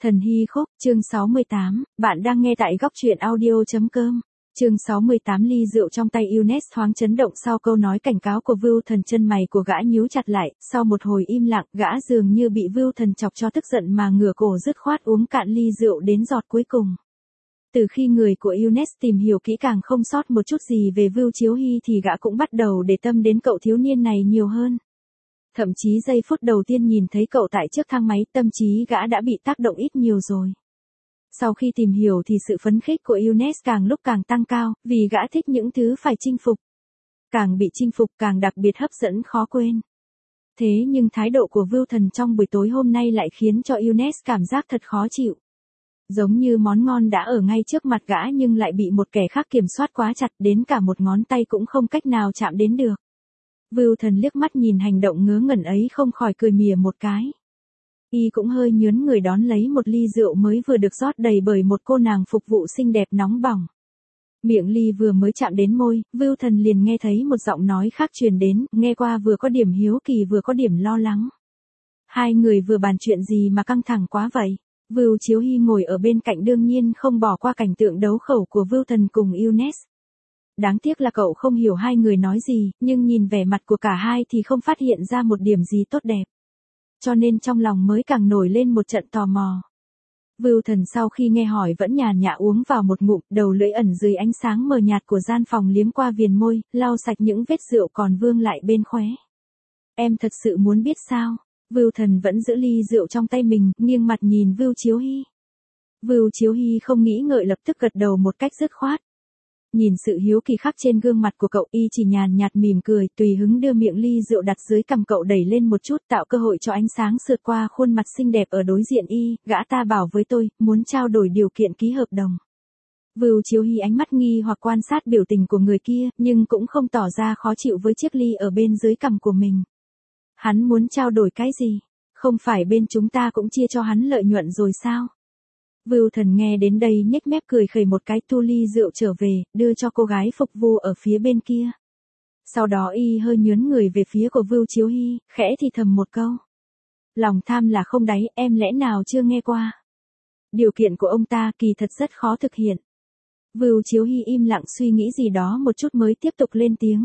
Thần Hy Khúc, chương 68, bạn đang nghe tại góc truyện audio.com. Chương 68 ly rượu trong tay Younes thoáng chấn động sau câu nói cảnh cáo của Vưu Thần, chân mày của gã nhíu chặt lại, sau một hồi im lặng, gã dường như bị Vưu Thần chọc cho tức giận mà ngửa cổ dứt khoát uống cạn ly rượu đến giọt cuối cùng. Từ khi người của Younes tìm hiểu kỹ càng không sót một chút gì về Vưu Chiếu Hy thì gã cũng bắt đầu để tâm đến cậu thiếu niên này nhiều hơn. Thậm chí giây phút đầu tiên nhìn thấy cậu tại trước thang máy, tâm trí gã đã bị tác động ít nhiều rồi. Sau khi tìm hiểu thì sự phấn khích của Younes càng lúc càng tăng cao, vì gã thích những thứ phải chinh phục. Càng bị chinh phục càng đặc biệt hấp dẫn khó quên. Thế nhưng thái độ của Vưu Thần trong buổi tối hôm nay lại khiến cho Younes cảm giác thật khó chịu. Giống như món ngon đã ở ngay trước mặt gã nhưng lại bị một kẻ khác kiểm soát quá chặt, đến cả một ngón tay cũng không cách nào chạm đến được. Vưu Thần liếc mắt nhìn hành động ngớ ngẩn ấy không khỏi cười mỉa một cái. Y cũng hơi nhớn người đón lấy một ly rượu mới vừa được rót đầy bởi một cô nàng phục vụ xinh đẹp nóng bỏng. Miệng ly vừa mới chạm đến môi, Vưu Thần liền nghe thấy một giọng nói khác truyền đến, nghe qua vừa có điểm hiếu kỳ vừa có điểm lo lắng. Hai người vừa bàn chuyện gì mà căng thẳng quá vậy? Vưu Chiếu Hy ngồi ở bên cạnh đương nhiên không bỏ qua cảnh tượng đấu khẩu của Vưu Thần cùng Younes. Đáng tiếc là cậu không hiểu hai người nói gì, nhưng nhìn vẻ mặt của cả hai thì không phát hiện ra một điểm gì tốt đẹp. Cho nên trong lòng mới càng nổi lên một trận tò mò. Vưu Thần sau khi nghe hỏi vẫn nhàn nhã uống vào một ngụm, đầu lưỡi ẩn dưới ánh sáng mờ nhạt của gian phòng liếm qua viền môi, lau sạch những vết rượu còn vương lại bên khóe. Em thật sự muốn biết sao? Vưu Thần vẫn giữ ly rượu trong tay mình, nghiêng mặt nhìn Vưu Chiếu Hy. Vưu Chiếu Hy không nghĩ ngợi lập tức gật đầu một cách dứt khoát. Nhìn sự hiếu kỳ khắc trên gương mặt của cậu, y chỉ nhàn nhạt mỉm cười, tùy hứng đưa miệng ly rượu đặt dưới cằm cậu đẩy lên một chút, tạo cơ hội cho ánh sáng sượt qua khuôn mặt xinh đẹp ở đối diện y. Gã ta bảo với tôi, muốn trao đổi điều kiện ký hợp đồng. Vưu Chiếu Hy ánh mắt nghi hoặc quan sát biểu tình của người kia, nhưng cũng không tỏ ra khó chịu với chiếc ly ở bên dưới cằm của mình. Hắn muốn trao đổi cái gì? Không phải bên chúng ta cũng chia cho hắn lợi nhuận rồi sao? Vưu Thần nghe đến đây nhếch mép cười khẩy một cái, tu ly rượu trở về, đưa cho cô gái phục vụ ở phía bên kia. Sau đó y hơi nhớn người về phía của Vưu Chiếu Hy, khẽ thì thầm một câu. Lòng tham là không đáy, em lẽ nào chưa nghe qua? Điều kiện của ông ta kỳ thật rất khó thực hiện. Vưu Chiếu Hy im lặng suy nghĩ gì đó một chút mới tiếp tục lên tiếng.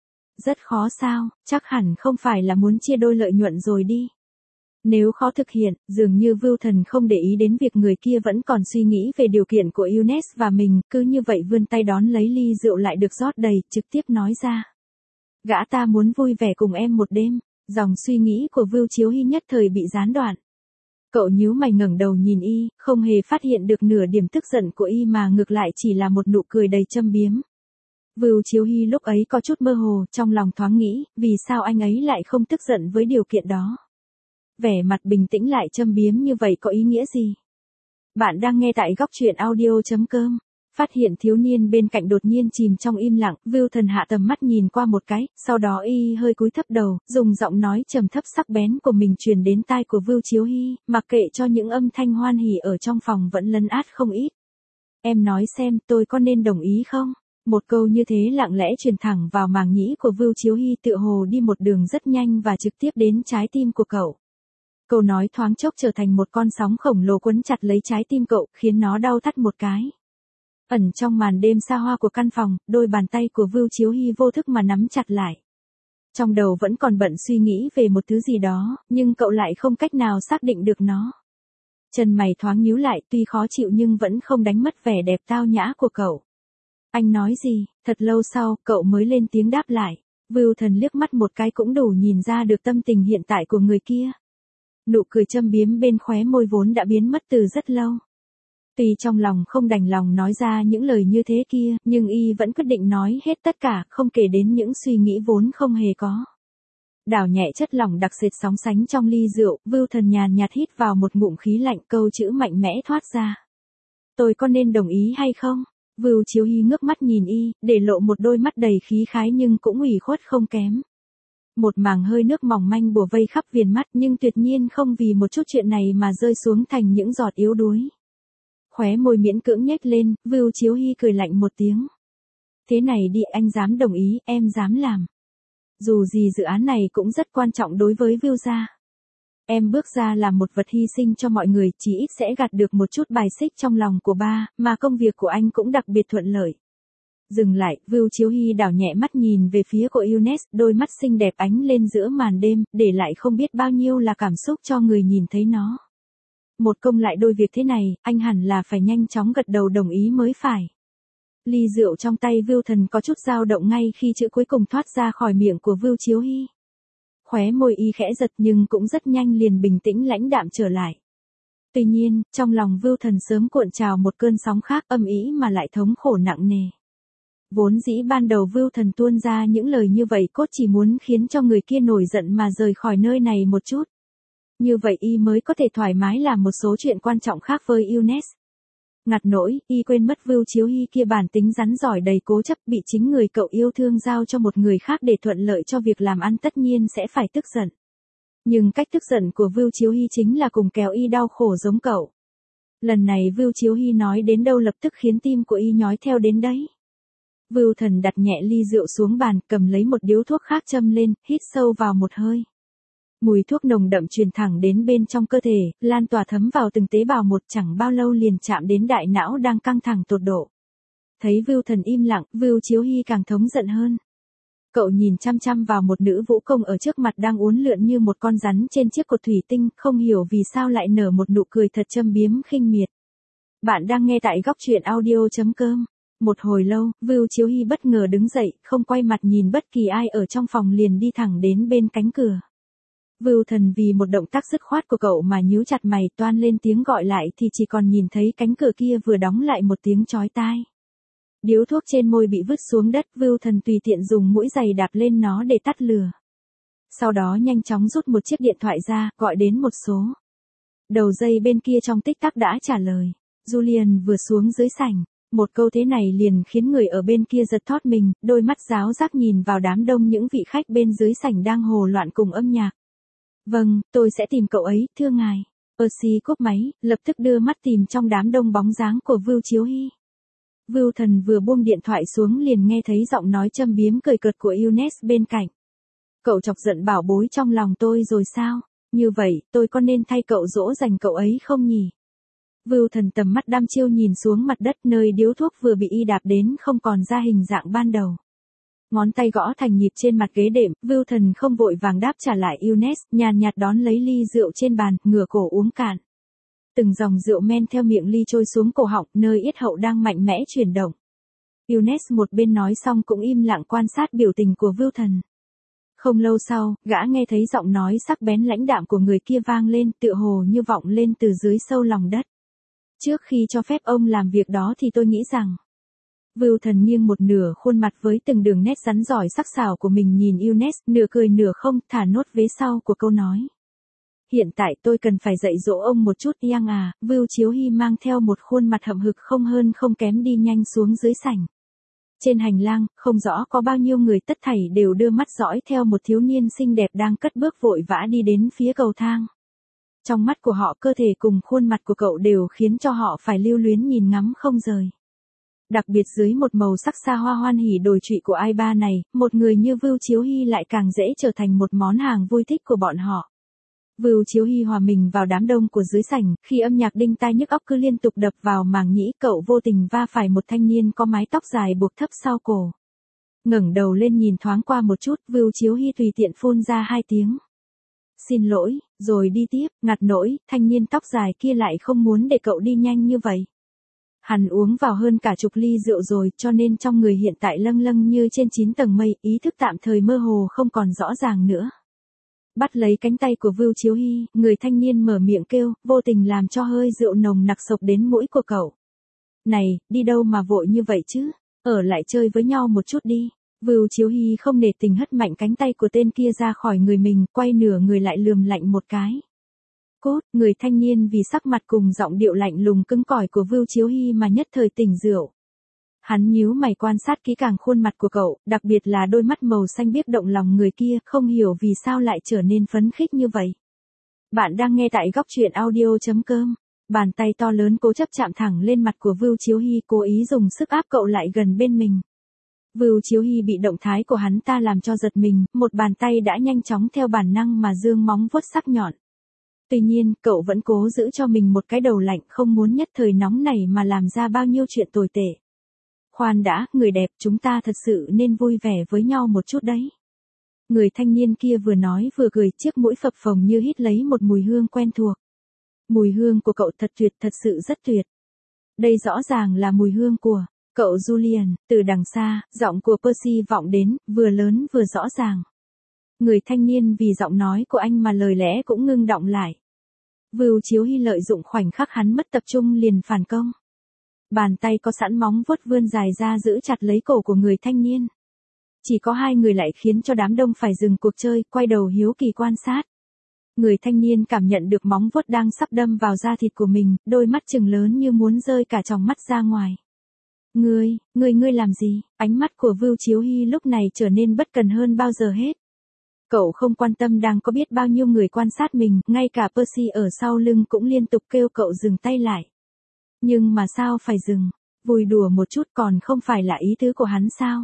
Rất khó sao, chắc hẳn không phải là muốn chia đôi lợi nhuận rồi đi. Nếu khó thực hiện, dường như Vưu Thần không để ý đến việc người kia vẫn còn suy nghĩ về điều kiện của Younes và mình, cứ như vậy vươn tay đón lấy ly rượu lại được rót đầy, trực tiếp nói ra. Gã ta muốn vui vẻ cùng em một đêm. Dòng suy nghĩ của Vưu Chiếu Hy nhất thời bị gián đoạn. Cậu nhíu mày ngẩng đầu nhìn y, không hề phát hiện được nửa điểm tức giận của y mà ngược lại chỉ là một nụ cười đầy châm biếm. Vưu Chiếu Hy lúc ấy có chút mơ hồ, trong lòng thoáng nghĩ, vì sao anh ấy lại không tức giận với điều kiện đó. Vẻ mặt bình tĩnh lại châm biếm như vậy có ý nghĩa gì? Bạn đang nghe tại góc truyện audio.com. Phát hiện thiếu niên bên cạnh đột nhiên chìm trong im lặng, Vưu Thần hạ tầm mắt nhìn qua một cái, sau đó y hơi cúi thấp đầu, dùng giọng nói trầm thấp sắc bén của mình truyền đến tai của Vưu Chiếu Hy, mặc kệ cho những âm thanh hoan hỉ ở trong phòng vẫn lấn át không ít. Em nói xem tôi có nên đồng ý không? Một câu như thế lặng lẽ truyền thẳng vào màng nhĩ của Vưu Chiếu Hy, tựa hồ đi một đường rất nhanh và trực tiếp đến trái tim của cậu. Câu nói thoáng chốc trở thành một con sóng khổng lồ quấn chặt lấy trái tim cậu, khiến nó đau thắt một cái. Ẩn trong màn đêm xa hoa của căn phòng, đôi bàn tay của Vưu Chiếu Hy vô thức mà nắm chặt lại. Trong đầu vẫn còn bận suy nghĩ về một thứ gì đó, nhưng cậu lại không cách nào xác định được nó. Chân mày thoáng nhíu lại, tuy khó chịu nhưng vẫn không đánh mất vẻ đẹp tao nhã của cậu. Anh nói gì? Thật lâu sau, cậu mới lên tiếng đáp lại. Vưu Thần liếc mắt một cái cũng đủ nhìn ra được tâm tình hiện tại của người kia. Nụ cười châm biếm bên khóe môi vốn đã biến mất từ rất lâu. Tuy trong lòng không đành lòng nói ra những lời như thế kia, nhưng y vẫn quyết định nói hết tất cả, không kể đến những suy nghĩ vốn không hề có. Đảo nhẹ chất lỏng đặc sệt sóng sánh trong ly rượu, Vưu Thần nhàn nhạt hít vào một ngụm khí lạnh, câu chữ mạnh mẽ thoát ra. Tôi có nên đồng ý hay không? Vưu Chiếu Hy ngước mắt nhìn y, để lộ một đôi mắt đầy khí khái nhưng cũng ủy khuất không kém. Một màng hơi nước mỏng manh bủa vây khắp viền mắt nhưng tuyệt nhiên không vì một chút chuyện này mà rơi xuống thành những giọt yếu đuối. Khóe môi miễn cưỡng nhếch lên, Vưu Chiếu Hy cười lạnh một tiếng. Thế này đi, anh dám đồng ý, em dám làm. Dù gì dự án này cũng rất quan trọng đối với Vưu gia. Em bước ra làm một vật hy sinh cho mọi người, chỉ ít sẽ gặt được một chút bài xích trong lòng của ba, mà công việc của anh cũng đặc biệt thuận lợi. Dừng lại, Vưu Chiếu Hy đảo nhẹ mắt nhìn về phía của Younes, đôi mắt xinh đẹp ánh lên giữa màn đêm, để lại không biết bao nhiêu là cảm xúc cho người nhìn thấy nó. Một công lại đôi việc thế này, anh hẳn là phải nhanh chóng gật đầu đồng ý mới phải. Ly rượu trong tay Vưu Thần có chút dao động ngay khi chữ cuối cùng thoát ra khỏi miệng của Vưu Chiếu Hy. Khóe môi y khẽ giật nhưng cũng rất nhanh liền bình tĩnh lãnh đạm trở lại. Tuy nhiên, trong lòng Vưu Thần sớm cuộn trào một cơn sóng khác âm ỉ mà lại thống khổ nặng nề. Vốn dĩ ban đầu Vưu Thần tuôn ra những lời như vậy cốt chỉ muốn khiến cho người kia nổi giận mà rời khỏi nơi này một chút. Như vậy y mới có thể thoải mái làm một số chuyện quan trọng khác với Younes. Ngặt nỗi, y quên mất Vưu Chiếu Hy kia bản tính rắn giỏi đầy cố chấp bị chính người cậu yêu thương giao cho một người khác để thuận lợi cho việc làm ăn tất nhiên sẽ phải tức giận. Nhưng cách tức giận của Vưu Chiếu Hy chính là cùng kéo y đau khổ giống cậu. Lần này Vưu Chiếu Hy nói đến đâu lập tức khiến tim của y nhói theo đến đấy. Vưu Thần đặt nhẹ ly rượu xuống bàn, cầm lấy một điếu thuốc khác châm lên, hít sâu vào một hơi. Mùi thuốc nồng đậm truyền thẳng đến bên trong cơ thể, lan tỏa thấm vào từng tế bào một, chẳng bao lâu liền chạm đến đại não đang căng thẳng tột độ. Thấy Vưu Thần im lặng, Vưu Chiếu Hy càng thống giận hơn. Cậu nhìn chăm chăm vào một nữ vũ công ở trước mặt đang uốn lượn như một con rắn trên chiếc cột thủy tinh, không hiểu vì sao lại nở một nụ cười thật châm biếm khinh miệt. Bạn đang nghe tại góc truyện audio.com. Một hồi lâu, Vưu Chiếu Hy bất ngờ đứng dậy, không quay mặt nhìn bất kỳ ai ở trong phòng liền đi thẳng đến bên cánh cửa. Vưu Thần vì một động tác dứt khoát của cậu mà nhíu chặt mày, toan lên tiếng gọi lại thì chỉ còn nhìn thấy cánh cửa kia vừa đóng lại một tiếng chói tai. Điếu thuốc trên môi bị vứt xuống đất, Vưu Thần tùy tiện dùng mũi giày đạp lên nó để tắt lửa. Sau đó nhanh chóng rút một chiếc điện thoại ra, gọi đến một số. Đầu dây bên kia trong tích tắc đã trả lời. Julian vừa xuống dưới sảnh. Một câu thế này liền khiến người ở bên kia giật thót mình, đôi mắt ráo rác nhìn vào đám đông những vị khách bên dưới sảnh đang hồ loạn cùng âm nhạc. Vâng, tôi sẽ tìm cậu ấy, thưa ngài. Percy cúp máy, lập tức đưa mắt tìm trong đám đông bóng dáng của Vưu Chiếu Hy. Vưu Thần vừa buông điện thoại xuống liền nghe thấy giọng nói châm biếm cười cợt của Younes bên cạnh. Cậu chọc giận bảo bối trong lòng tôi rồi sao? Như vậy, tôi có nên thay cậu dỗ dành cậu ấy không nhỉ? Vưu Thần tầm mắt đăm chiêu nhìn xuống mặt đất nơi điếu thuốc vừa bị y đạp đến không còn ra hình dạng ban đầu. Ngón tay gõ thành nhịp trên mặt ghế đệm, Vưu Thần không vội vàng đáp trả lại Younes, nhàn nhạt đón lấy ly rượu trên bàn, ngửa cổ uống cạn. Từng dòng rượu men theo miệng ly trôi xuống cổ họng, nơi yết hậu đang mạnh mẽ chuyển động. Younes một bên nói xong cũng im lặng quan sát biểu tình của Vưu Thần. Không lâu sau, gã nghe thấy giọng nói sắc bén lãnh đạm của người kia vang lên, tựa hồ như vọng lên từ dưới sâu lòng đất. Trước khi cho phép ông làm việc đó thì tôi nghĩ rằng. Vưu Thần nghiêng một nửa khuôn mặt với từng đường nét rắn giỏi sắc sảo của mình nhìn Younes, nửa cười nửa không, thả nốt vế sau của câu nói. Hiện tại tôi cần phải dạy dỗ ông một chút Yang à, Vưu Chiếu Hy mang theo một khuôn mặt hậm hực không hơn không kém đi nhanh xuống dưới sảnh. Trên hành lang, không rõ có bao nhiêu người tất thảy đều đưa mắt dõi theo một thiếu niên xinh đẹp đang cất bước vội vã đi đến phía cầu thang. Trong mắt của họ cơ thể cùng khuôn mặt của cậu đều khiến cho họ phải lưu luyến nhìn ngắm không rời. Đặc biệt dưới một màu sắc xa hoa hoan hỉ đồi trụy của ai ba này, một người như Vưu Chiếu Hy lại càng dễ trở thành một món hàng vui thích của bọn họ. Vưu Chiếu Hy hòa mình vào đám đông của dưới sảnh, khi âm nhạc đinh tai nhức óc cứ liên tục đập vào màng nhĩ, cậu vô tình va phải một thanh niên có mái tóc dài buộc thấp sau cổ. Ngẩng đầu lên nhìn thoáng qua một chút, Vưu Chiếu Hy tùy tiện phun ra 2 tiếng. Xin lỗi, rồi đi tiếp, ngặt nỗi, thanh niên tóc dài kia lại không muốn để cậu đi nhanh như vậy. Hắn uống vào hơn cả chục ly rượu rồi, cho nên trong người hiện tại lâng lâng như trên 9 tầng mây, ý thức tạm thời mơ hồ không còn rõ ràng nữa. Bắt lấy cánh tay của Vưu Chiếu Hy, người thanh niên mở miệng kêu, vô tình làm cho hơi rượu nồng nặc sộc đến mũi của cậu. Này, đi đâu mà vội như vậy chứ? Ở lại chơi với nhau một chút đi. Vưu Chiếu Hy không nể tình hất mạnh cánh tay của tên kia ra khỏi người mình, quay nửa người lại lườm lạnh một cái. Cốt, người thanh niên vì sắc mặt cùng giọng điệu lạnh lùng cứng cỏi của Vưu Chiếu Hy mà nhất thời tỉnh rượu. Hắn nhíu mày quan sát kỹ càng khuôn mặt của cậu, đặc biệt là đôi mắt màu xanh biếc động lòng người kia, không hiểu vì sao lại trở nên phấn khích như vậy. Bạn đang nghe tại góc truyện audio.com. Bàn tay to lớn cố chấp chạm thẳng lên mặt của Vưu Chiếu Hy, cố ý dùng sức áp cậu lại gần bên mình. Vưu Chiếu Hy bị động thái của hắn ta làm cho giật mình, một bàn tay đã nhanh chóng theo bản năng mà giương móng vuốt sắc nhọn. Tuy nhiên, cậu vẫn cố giữ cho mình một cái đầu lạnh, không muốn nhất thời nóng này mà làm ra bao nhiêu chuyện tồi tệ. Khoan đã, người đẹp, chúng ta thật sự nên vui vẻ với nhau một chút đấy. Người thanh niên kia vừa nói vừa cười, chiếc mũi phập phồng như hít lấy một mùi hương quen thuộc. Mùi hương của cậu thật tuyệt, thật sự rất tuyệt. Đây rõ ràng là mùi hương của cậu Julian. Từ đằng xa, giọng của Percy vọng đến, vừa lớn vừa rõ ràng. Người thanh niên vì giọng nói của anh mà lời lẽ cũng ngưng đọng lại. Vưu Chiếu Hy lợi dụng khoảnh khắc hắn mất tập trung liền phản công. Bàn tay có sẵn móng vuốt vươn dài ra giữ chặt lấy cổ của người thanh niên. Chỉ có hai người lại khiến cho đám đông phải dừng cuộc chơi, quay đầu hiếu kỳ quan sát. Người thanh niên cảm nhận được móng vuốt đang sắp đâm vào da thịt của mình, đôi mắt trừng lớn như muốn rơi cả tròng mắt ra ngoài. Ngươi làm gì? Ánh mắt của Vưu Chiếu Hy lúc này trở nên bất cần hơn bao giờ hết. Cậu không quan tâm đang có biết bao nhiêu người quan sát mình, ngay cả Percy ở sau lưng cũng liên tục kêu cậu dừng tay lại. Nhưng mà sao phải dừng? Vui đùa một chút còn không phải là ý tứ của hắn sao?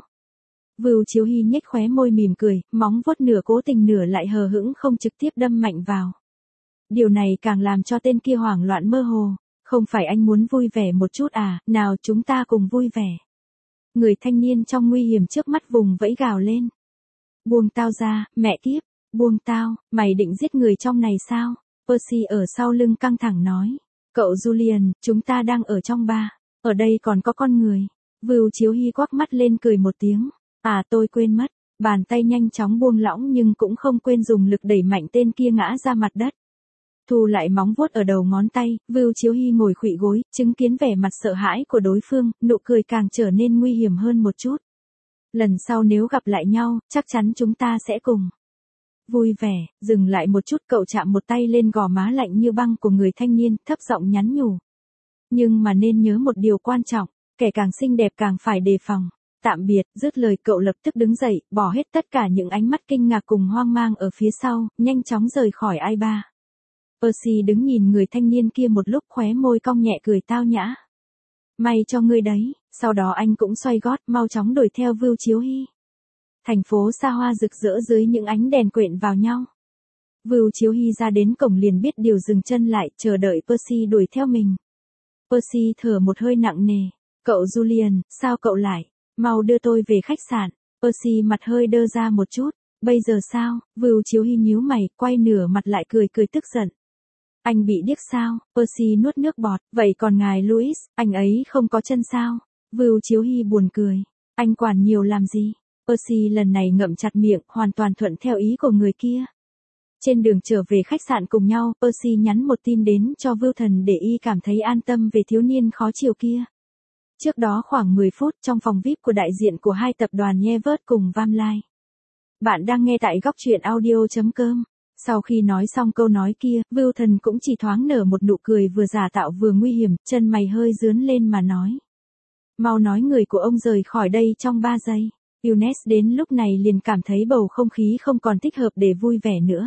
Vưu Chiếu Hy nhếch khóe môi mỉm cười, móng vuốt nửa cố tình nửa lại hờ hững không trực tiếp đâm mạnh vào. Điều này càng làm cho tên kia hoảng loạn mơ hồ. Không phải anh muốn vui vẻ một chút à, nào chúng ta cùng vui vẻ. Người thanh niên trong nguy hiểm trước mắt vùng vẫy gào lên. Buông tao ra, mẹ kiếp, buông tao, mày định giết người trong này sao? Percy ở sau lưng căng thẳng nói. Cậu Julian, chúng ta đang ở trong bar, ở đây còn có con người. Vưu Chiếu Hy quắc mắt lên cười một tiếng. À tôi quên mất, bàn tay nhanh chóng buông lỏng nhưng cũng không quên dùng lực đẩy mạnh tên kia ngã ra mặt đất. Thu lại móng vuốt ở đầu ngón tay, Vưu Chiếu Hy ngồi khuỵu gối, chứng kiến vẻ mặt sợ hãi của đối phương, nụ cười càng trở nên nguy hiểm hơn một chút. Lần sau nếu gặp lại nhau, chắc chắn chúng ta sẽ cùng vui vẻ. Dừng lại một chút, cậu chạm một tay lên gò má lạnh như băng của người thanh niên, thấp giọng nhắn nhủ. Nhưng mà nên nhớ một điều quan trọng, kẻ càng xinh đẹp càng phải đề phòng. Tạm biệt, dứt lời cậu lập tức đứng dậy, bỏ hết tất cả những ánh mắt kinh ngạc cùng hoang mang ở phía sau, nhanh chóng rời khỏi ai bar. Percy đứng nhìn người thanh niên kia một lúc, khóe môi cong nhẹ cười tao nhã. May cho ngươi đấy, sau đó anh cũng xoay gót, mau chóng đuổi theo Vưu Chiếu Hy. Thành phố xa hoa rực rỡ dưới những ánh đèn quện vào nhau. Vưu Chiếu Hy ra đến cổng liền biết điều, dừng chân lại, chờ đợi Percy đuổi theo mình. Percy thở một hơi nặng nề. Cậu Julian, sao cậu lại? Mau đưa tôi về khách sạn. Percy mặt hơi đơ ra một chút. Bây giờ sao? Vưu Chiếu Hy nhíu mày, quay nửa mặt lại cười tức giận. Anh bị điếc sao? Percy nuốt nước bọt. Vậy còn ngài Louis, anh ấy không có chân sao? Vưu Chiếu Hy buồn cười. Anh quản nhiều làm gì? Percy lần này ngậm chặt miệng, hoàn toàn thuận theo ý của người kia. Trên đường trở về khách sạn cùng nhau, Percy nhắn một tin đến cho Vưu Thần để y cảm thấy an tâm về thiếu niên khó chiều kia. Trước đó khoảng 10 phút, trong phòng VIP của đại diện của hai tập đoàn Nhevert cùng Vamlai. Bạn đang nghe tại góc truyện audio.com. Sau khi nói xong câu nói kia, Vưu Thần cũng chỉ thoáng nở một nụ cười vừa giả tạo vừa nguy hiểm, chân mày hơi rướn lên mà nói. Mau nói người của ông rời khỏi đây trong 3 giây. Eunice đến lúc này liền cảm thấy bầu không khí không còn thích hợp để vui vẻ nữa.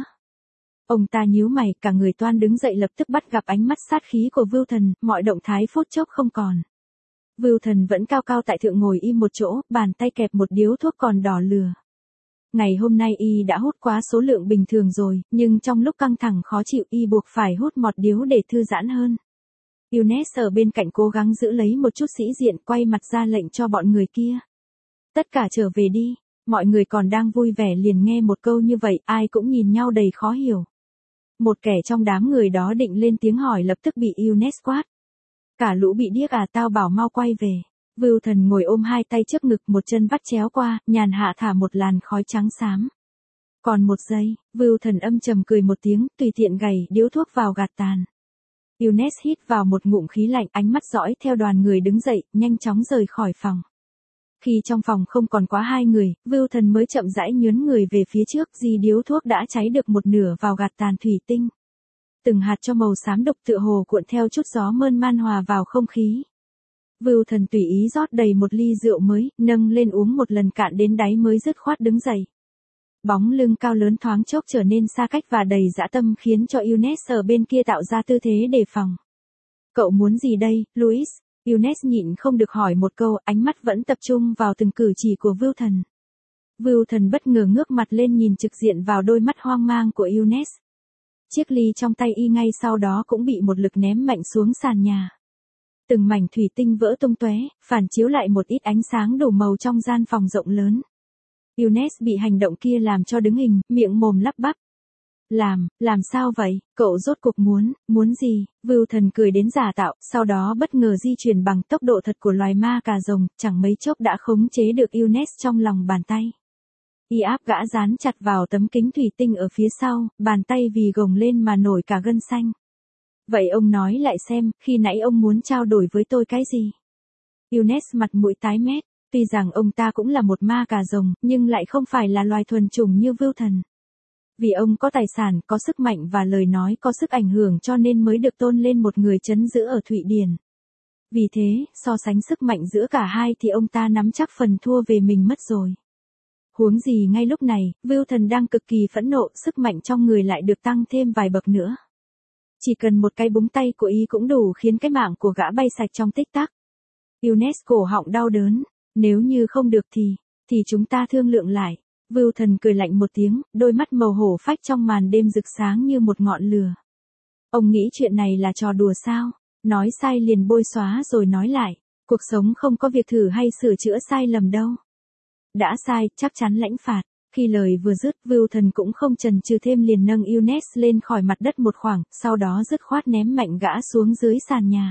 Ông ta nhíu mày, cả người toan đứng dậy lập tức bắt gặp ánh mắt sát khí của Vưu Thần, mọi động thái phút chốc không còn. Vưu Thần vẫn cao cao tại thượng ngồi im một chỗ, bàn tay kẹp một điếu thuốc còn đỏ lửa. Ngày hôm nay y đã hút quá số lượng bình thường rồi, nhưng trong lúc căng thẳng khó chịu y buộc phải hút một điếu để thư giãn hơn. Eunice ở bên cạnh cố gắng giữ lấy một chút sĩ diện, quay mặt ra lệnh cho bọn người kia. Tất cả trở về đi. Mọi người còn đang vui vẻ liền nghe một câu như vậy, ai cũng nhìn nhau đầy khó hiểu. Một kẻ trong đám người đó định lên tiếng hỏi lập tức bị Eunice quát. Cả lũ bị điếc à, tao bảo mau quay về. Vưu Thần ngồi ôm hai tay trước ngực, một chân vắt chéo qua, nhàn hạ thả một làn khói trắng xám. Còn một giây, Vưu Thần âm trầm cười một tiếng, tùy tiện gầy điếu thuốc vào gạt tàn. Eunice hít vào một ngụm khí lạnh, ánh mắt dõi theo đoàn người đứng dậy, nhanh chóng rời khỏi phòng. Khi trong phòng không còn quá hai người, Vưu Thần mới chậm rãi nhướn người về phía trước, di điếu thuốc đã cháy được một nửa vào gạt tàn thủy tinh. Từng hạt cho màu xám đục tựa hồ cuộn theo chút gió mơn man hòa vào không khí. Vưu Thần tùy ý rót đầy một ly rượu mới, nâng lên uống một lần cạn đến đáy mới dứt khoát đứng dậy. Bóng lưng cao lớn thoáng chốc trở nên xa cách và đầy dã tâm khiến cho Eunice ở bên kia tạo ra tư thế đề phòng. Cậu muốn gì đây, Louis? Eunice nhịn không được hỏi một câu, ánh mắt vẫn tập trung vào từng cử chỉ của Vưu Thần. Vưu Thần bất ngờ ngước mặt lên nhìn trực diện vào đôi mắt hoang mang của Eunice. Chiếc ly trong tay y ngay sau đó cũng bị một lực ném mạnh xuống sàn nhà. Từng mảnh thủy tinh vỡ tung tóe, phản chiếu lại một ít ánh sáng đủ màu trong gian phòng rộng lớn. Eunice bị hành động kia làm cho đứng hình, miệng mồm lắp bắp. Làm sao vậy, cậu rốt cuộc muốn gì? Wilton cười đến giả tạo, sau đó bất ngờ di chuyển bằng tốc độ thật của loài ma cà rồng, chẳng mấy chốc đã khống chế được Eunice trong lòng bàn tay. Y áp gã dán chặt vào tấm kính thủy tinh ở phía sau, bàn tay vì gồng lên mà nổi cả gân xanh. Vậy ông nói lại xem, khi nãy ông muốn trao đổi với tôi cái gì? Eunice mặt mũi tái mét, tuy rằng ông ta cũng là một ma cà rồng, nhưng lại không phải là loài thuần chủng như Wilton. Vì ông có tài sản, có sức mạnh và lời nói có sức ảnh hưởng cho nên mới được tôn lên một người trấn giữ ở Thụy Điển. Vì thế, so sánh sức mạnh giữa cả hai thì ông ta nắm chắc phần thua về mình mất rồi. Huống gì ngay lúc này, Wilton đang cực kỳ phẫn nộ, sức mạnh trong người lại được tăng thêm vài bậc nữa. Chỉ cần một cái búng tay của y cũng đủ khiến cái mạng của gã bay sạch trong tích tắc. Eunice cổ họng đau đớn, nếu như không được thì chúng ta thương lượng lại. Wilton cười lạnh một tiếng, đôi mắt màu hổ phách trong màn đêm rực sáng như một ngọn lửa. Ông nghĩ chuyện này là trò đùa sao? Nói sai liền bôi xóa rồi nói lại. Cuộc sống không có việc thử hay sửa chữa sai lầm đâu. Đã sai, chắc chắn lãnh phạt. Khi lời vừa dứt, Wilton cũng không chần chừ thêm liền nâng Eunice lên khỏi mặt đất một khoảng, sau đó dứt khoát ném mạnh gã xuống dưới sàn nhà.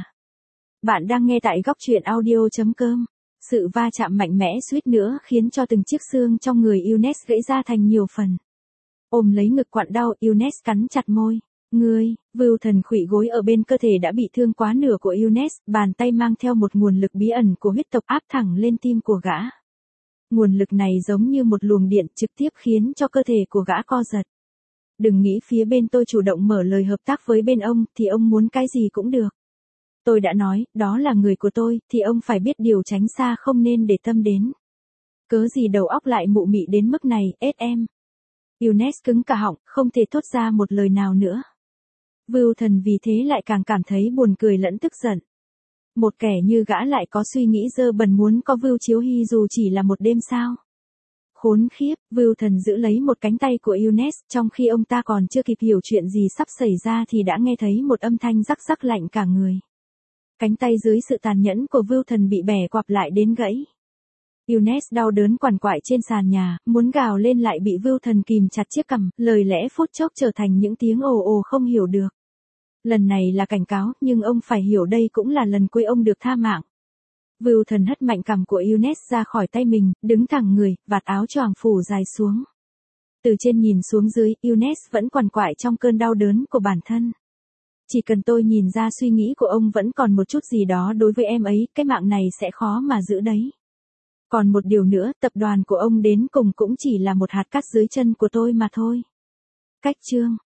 Bạn đang nghe tại góc truyện audio.com. Sự va chạm mạnh mẽ suýt nữa khiến cho từng chiếc xương trong người Eunice gãy ra thành nhiều phần. Ôm lấy ngực quặn đau, Eunice cắn chặt môi. Wilton khuỵu gối ở bên cơ thể đã bị thương quá nửa của Eunice, bàn tay mang theo một nguồn lực bí ẩn của huyết tộc áp thẳng lên tim của gã. Nguồn lực này giống như một luồng điện trực tiếp khiến cho cơ thể của gã co giật. Đừng nghĩ phía bên tôi chủ động mở lời hợp tác với bên ông thì ông muốn cái gì cũng được. Tôi đã nói, đó là người của tôi, thì ông phải biết điều tránh xa không nên để tâm đến. Cớ gì đầu óc lại mụ mị đến mức này, em. Eunice cứng cả họng, không thể thốt ra một lời nào nữa. Wilton vì thế lại càng cảm thấy buồn cười lẫn tức giận. Một kẻ như gã lại có suy nghĩ dơ bẩn muốn có Vưu Chiếu Hy dù chỉ là một đêm sao. Khốn khiếp, Wilton giữ lấy một cánh tay của Eunice, trong khi ông ta còn chưa kịp hiểu chuyện gì sắp xảy ra thì đã nghe thấy một âm thanh rắc rắc lạnh cả người. Cánh tay dưới sự tàn nhẫn của Wilton bị bẻ quặp lại đến gãy. Eunice đau đớn quằn quại trên sàn nhà, muốn gào lên lại bị Wilton kìm chặt chiếc cằm, lời lẽ phút chốc trở thành những tiếng ồ ồ không hiểu được. Lần này là cảnh cáo, nhưng ông phải hiểu đây cũng là lần cuối ông được tha mạng. Wilton hất mạnh cằm của Eunice ra khỏi tay mình, đứng thẳng người, vạt áo choàng phủ dài xuống. Từ trên nhìn xuống dưới, Eunice vẫn quằn quại trong cơn đau đớn của bản thân. Chỉ cần tôi nhìn ra suy nghĩ của ông vẫn còn một chút gì đó đối với em ấy, cái mạng này sẽ khó mà giữ đấy. Còn một điều nữa, tập đoàn của ông đến cùng cũng chỉ là một hạt cát dưới chân của tôi mà thôi. Cách chương